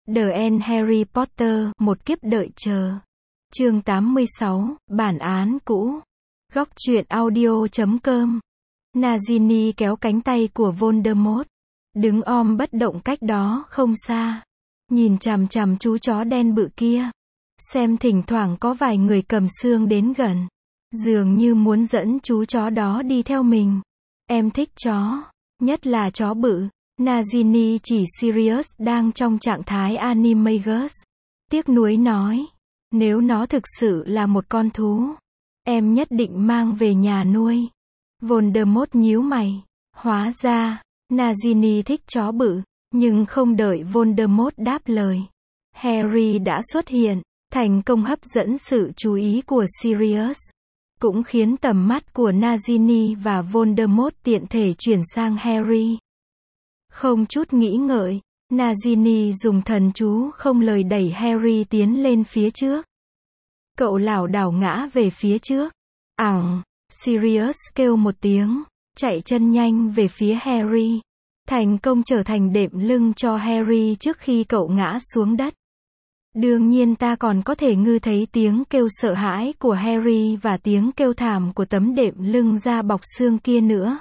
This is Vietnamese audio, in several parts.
The End Harry Potter, một kiếp đợi chờ. Chương 86, bản án cũ. Góc truyện audio.com. Nagini kéo cánh tay của Voldemort, đứng bất động cách đó không xa, nhìn chằm chằm chú chó đen bự kia, xem thỉnh thoảng có vài người cầm xương đến gần, dường như muốn dẫn chú chó đó đi theo mình. Em thích chó, nhất là chó bự. Nagini chỉ Sirius đang trong trạng thái Animagus, tiếc nuối nói, nếu nó thực sự là một con thú, em nhất định mang về nhà nuôi. Voldemort nhíu mày, hóa ra, Nagini thích chó bự, nhưng không đợi Voldemort đáp lời, Harry đã xuất hiện, thành công hấp dẫn sự chú ý của Sirius, cũng khiến tầm mắt của Nagini và Voldemort tiện thể chuyển sang Harry. Không chút nghĩ ngợi, Nagini dùng thần chú không lời đẩy Harry tiến lên phía trước. Cậu lảo đảo ngã về phía trước. Sirius kêu một tiếng, chạy chân nhanh về phía Harry. Thành công trở thành đệm lưng cho Harry trước khi cậu ngã xuống đất. Đương nhiên ta còn có thể ngư thấy tiếng kêu sợ hãi của Harry và tiếng kêu thảm của tấm đệm lưng da bọc xương kia nữa.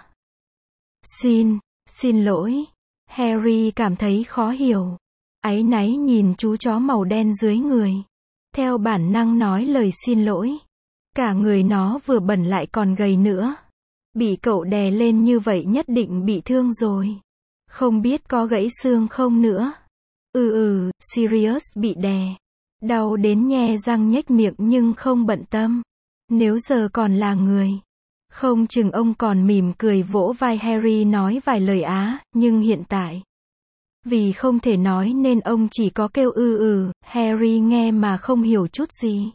Xin lỗi. Harry cảm thấy khó hiểu, áy náy nhìn chú chó màu đen dưới người. Theo bản năng nói lời xin lỗi. Cả người nó vừa bẩn lại còn gầy nữa. Bị cậu đè lên như vậy nhất định bị thương rồi. Không biết có gãy xương không nữa. Sirius bị đè. Đau đến nhe răng nhếch miệng nhưng không bận tâm. Nếu giờ còn là người, không chừng ông còn mỉm cười vỗ vai Harry nói vài lời nhưng hiện tại, vì không thể nói nên ông chỉ có kêu Harry nghe mà không hiểu chút gì.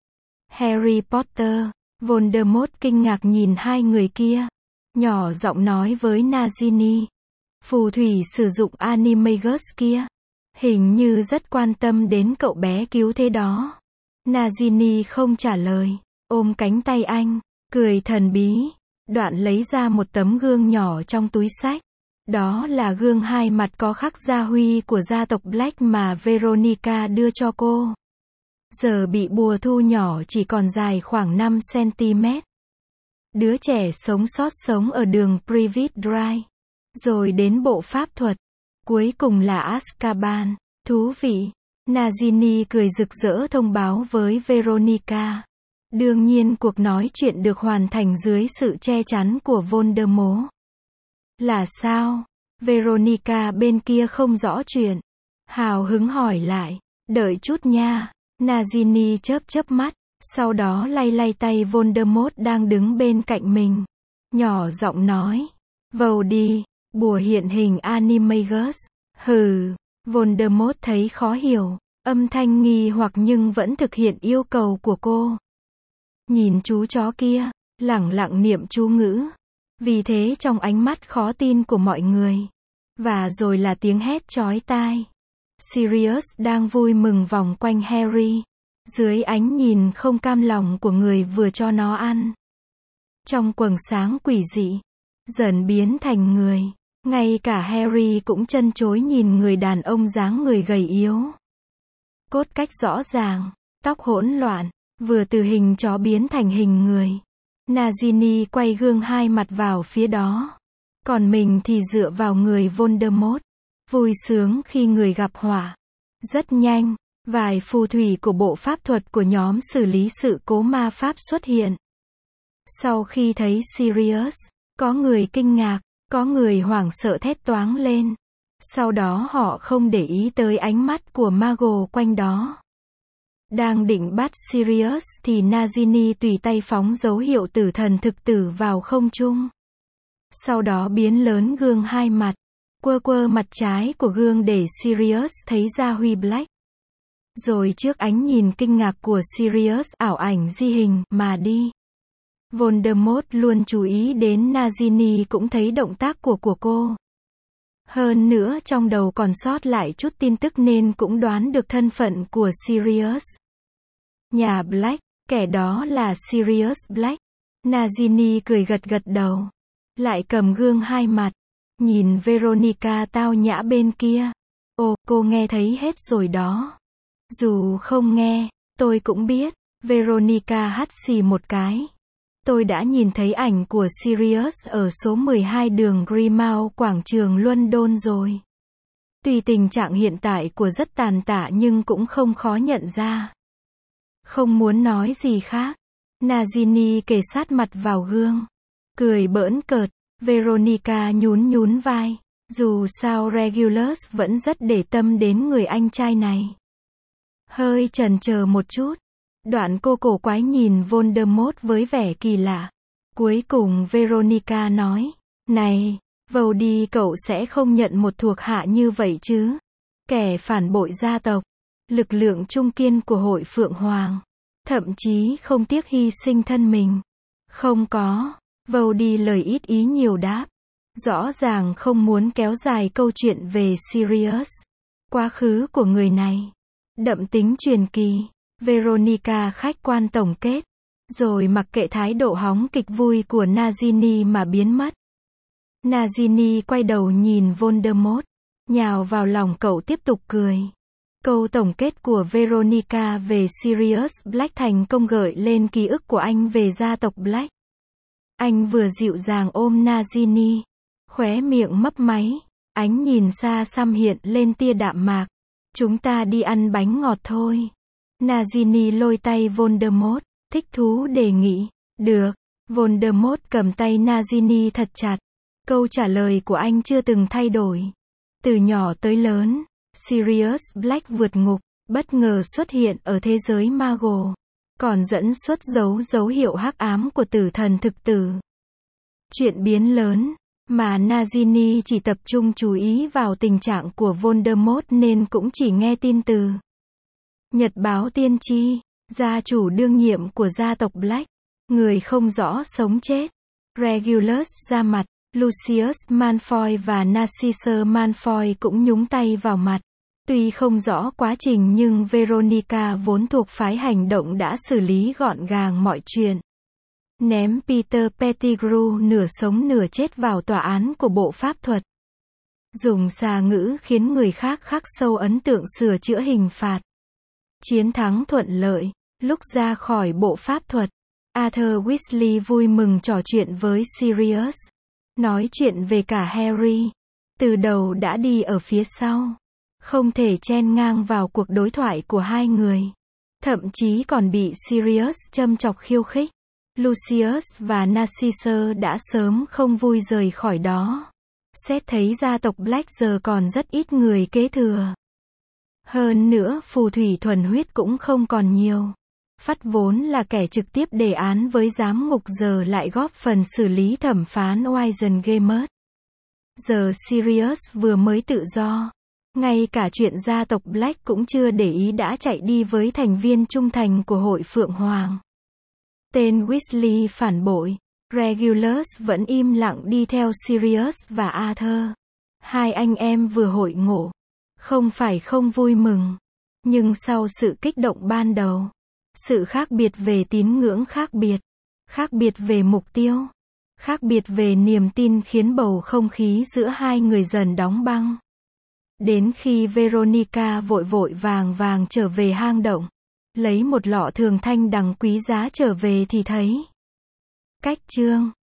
Harry Potter, Voldemort kinh ngạc nhìn hai người kia, nhỏ giọng nói với Nagini, phù thủy sử dụng Animagus kia, hình như rất quan tâm đến cậu bé cứu thế đó. Nagini không trả lời, ôm cánh tay anh, cười thần bí, đoạn lấy ra một tấm gương nhỏ trong túi xách. Đó là gương hai mặt có khắc gia huy của gia tộc Black mà Veronica đưa cho cô. Giờ bị bùa thu nhỏ chỉ còn dài khoảng 5 cm. Đứa trẻ sống sót sống ở đường Privet Drive. Rồi đến bộ pháp thuật. Cuối cùng là Azkaban. Thú vị. Nagini cười rực rỡ thông báo với Veronica. Đương nhiên cuộc nói chuyện được hoàn thành dưới sự che chắn của Voldemort. Là sao? Veronica bên kia không rõ chuyện. Hào hứng hỏi lại. Đợi chút nha. Nagini chớp mắt. Sau đó lay tay Voldemort đang đứng bên cạnh mình. Nhỏ giọng nói. Vào đi. Bùa hiện hình Animagus. Voldemort thấy khó hiểu. Âm thanh nghi hoặc nhưng vẫn thực hiện yêu cầu của cô. Nhìn chú chó kia, lẳng lặng niệm chú ngữ. Vì thế trong ánh mắt khó tin của mọi người, và rồi là tiếng hét chói tai. Sirius đang vui mừng vòng quanh Harry, dưới ánh nhìn không cam lòng của người vừa cho nó ăn. Trong quầng sáng quỷ dị, dần biến thành người. Ngay cả Harry cũng chân chối nhìn người đàn ông dáng người gầy yếu. Cốt cách rõ ràng, tóc hỗn loạn. Vừa từ hình chó biến thành hình người. Nagini quay gương hai mặt vào phía đó. Còn mình thì dựa vào người Voldemort. Vui sướng khi người gặp họa. Rất nhanh, vài phù thủy của bộ pháp thuật của nhóm xử lý sự cố ma pháp xuất hiện. Sau khi thấy Sirius, có người kinh ngạc, có người hoảng sợ thét toáng lên. Sau đó họ không để ý tới ánh mắt của Mago quanh đó. Đang định bắt Sirius thì Nagini tùy tay phóng dấu hiệu tử thần thực tử vào không trung. Sau đó biến lớn gương hai mặt, quơ mặt trái của gương để Sirius thấy gia huy Black. Rồi trước ánh nhìn kinh ngạc của Sirius ảo ảnh di hình mà đi. Voldemort luôn chú ý đến Nagini cũng thấy động tác của cô. Hơn nữa trong đầu còn sót lại chút tin tức nên cũng đoán được thân phận của Sirius. Nhà Black, kẻ đó là Sirius Black. Nagini cười gật đầu. Lại cầm gương hai mặt. Nhìn Veronica tao nhã bên kia. Ồ, cô nghe thấy hết rồi đó. Dù không nghe, tôi cũng biết. Veronica hắt xì một cái. Tôi đã nhìn thấy ảnh của Sirius ở số 12 đường Grimmauld, quảng trường London rồi. Tuy tình trạng hiện tại của rất tàn tạ nhưng cũng không khó nhận ra. Không muốn nói gì khác. Nagini kề sát mặt vào gương. Cười bỡn cợt. Veronica nhún nhún vai. Dù sao Regulus vẫn rất để tâm đến người anh trai này. Hơi chần chờ một chút. Đoạn cô cổ quái nhìn Voldemort với vẻ kỳ lạ. Cuối cùng Veronica nói. Này, Voldy, cậu sẽ không nhận một thuộc hạ như vậy chứ? Kẻ phản bội gia tộc. Lực lượng trung kiên của hội Phượng Hoàng. Thậm chí không tiếc hy sinh thân mình. Không có. Voldy lời ít ý nhiều đáp. Rõ ràng không muốn kéo dài câu chuyện về Sirius. Quá khứ của người này. Đậm tính truyền kỳ. Veronica khách quan tổng kết. Rồi mặc kệ thái độ hóng kịch vui của Nagini mà biến mất. Nagini quay đầu nhìn Voldemort. Nhào vào lòng cậu tiếp tục cười. Câu tổng kết của Veronica về Sirius Black thành công gợi lên ký ức của anh về gia tộc Black. Anh vừa dịu dàng ôm Nagini. Khóe miệng mấp máy. Ánh nhìn xa xăm hiện lên tia đạm mạc. Chúng ta đi ăn bánh ngọt thôi. Nagini lôi tay Voldemort. Thích thú đề nghị. Được. Voldemort cầm tay Nagini thật chặt. Câu trả lời của anh chưa từng thay đổi. Từ nhỏ tới lớn, Sirius Black vượt ngục, bất ngờ xuất hiện ở thế giới Muggle. Còn dẫn xuất dấu hiệu hắc ám của tử thần thực tử. Chuyện biến lớn, mà Nagini chỉ tập trung chú ý vào tình trạng của Voldemort nên cũng chỉ nghe tin từ Nhật báo tiên tri, gia chủ đương nhiệm của gia tộc Black, người không rõ sống chết. Regulus ra mặt, Lucius Malfoy và Narcissa Malfoy cũng nhúng tay vào mặt. Tuy không rõ quá trình nhưng Veronica vốn thuộc phái hành động đã xử lý gọn gàng mọi chuyện. Ném Peter Pettigrew nửa sống nửa chết vào tòa án của bộ pháp thuật. Dùng xà ngữ khiến người khác khắc sâu ấn tượng sửa chữa hình phạt. Chiến thắng thuận lợi, lúc ra khỏi bộ pháp thuật, Arthur Weasley vui mừng trò chuyện với Sirius. Nói chuyện về cả Harry. Từ đầu đã đi ở phía sau. Không thể chen ngang vào cuộc đối thoại của hai người. Thậm chí còn bị Sirius châm chọc khiêu khích. Lucius và Narcissa đã sớm không vui rời khỏi đó. Xét thấy gia tộc Black giờ còn rất ít người kế thừa. Hơn nữa phù thủy thuần huyết cũng không còn nhiều. Phát vốn là kẻ trực tiếp đề án với giám ngục giờ lại góp phần xử lý thẩm phán Wizengamot. Giờ Sirius vừa mới tự do. Ngay cả chuyện gia tộc Black cũng chưa để ý đã chạy đi với thành viên trung thành của hội Phượng Hoàng. Tên Weasley phản bội. Regulus vẫn im lặng đi theo Sirius và Arthur. Hai anh em vừa hội ngộ. Không phải không vui mừng. Nhưng sau sự kích động ban đầu, sự khác biệt về tín ngưỡng khác biệt về mục tiêu, khác biệt về niềm tin khiến bầu không khí giữa hai người dần đóng băng. Đến khi Veronica vội vàng trở về hang động, lấy một lọ thường thanh đằng quý giá trở về thì thấy. Cách chương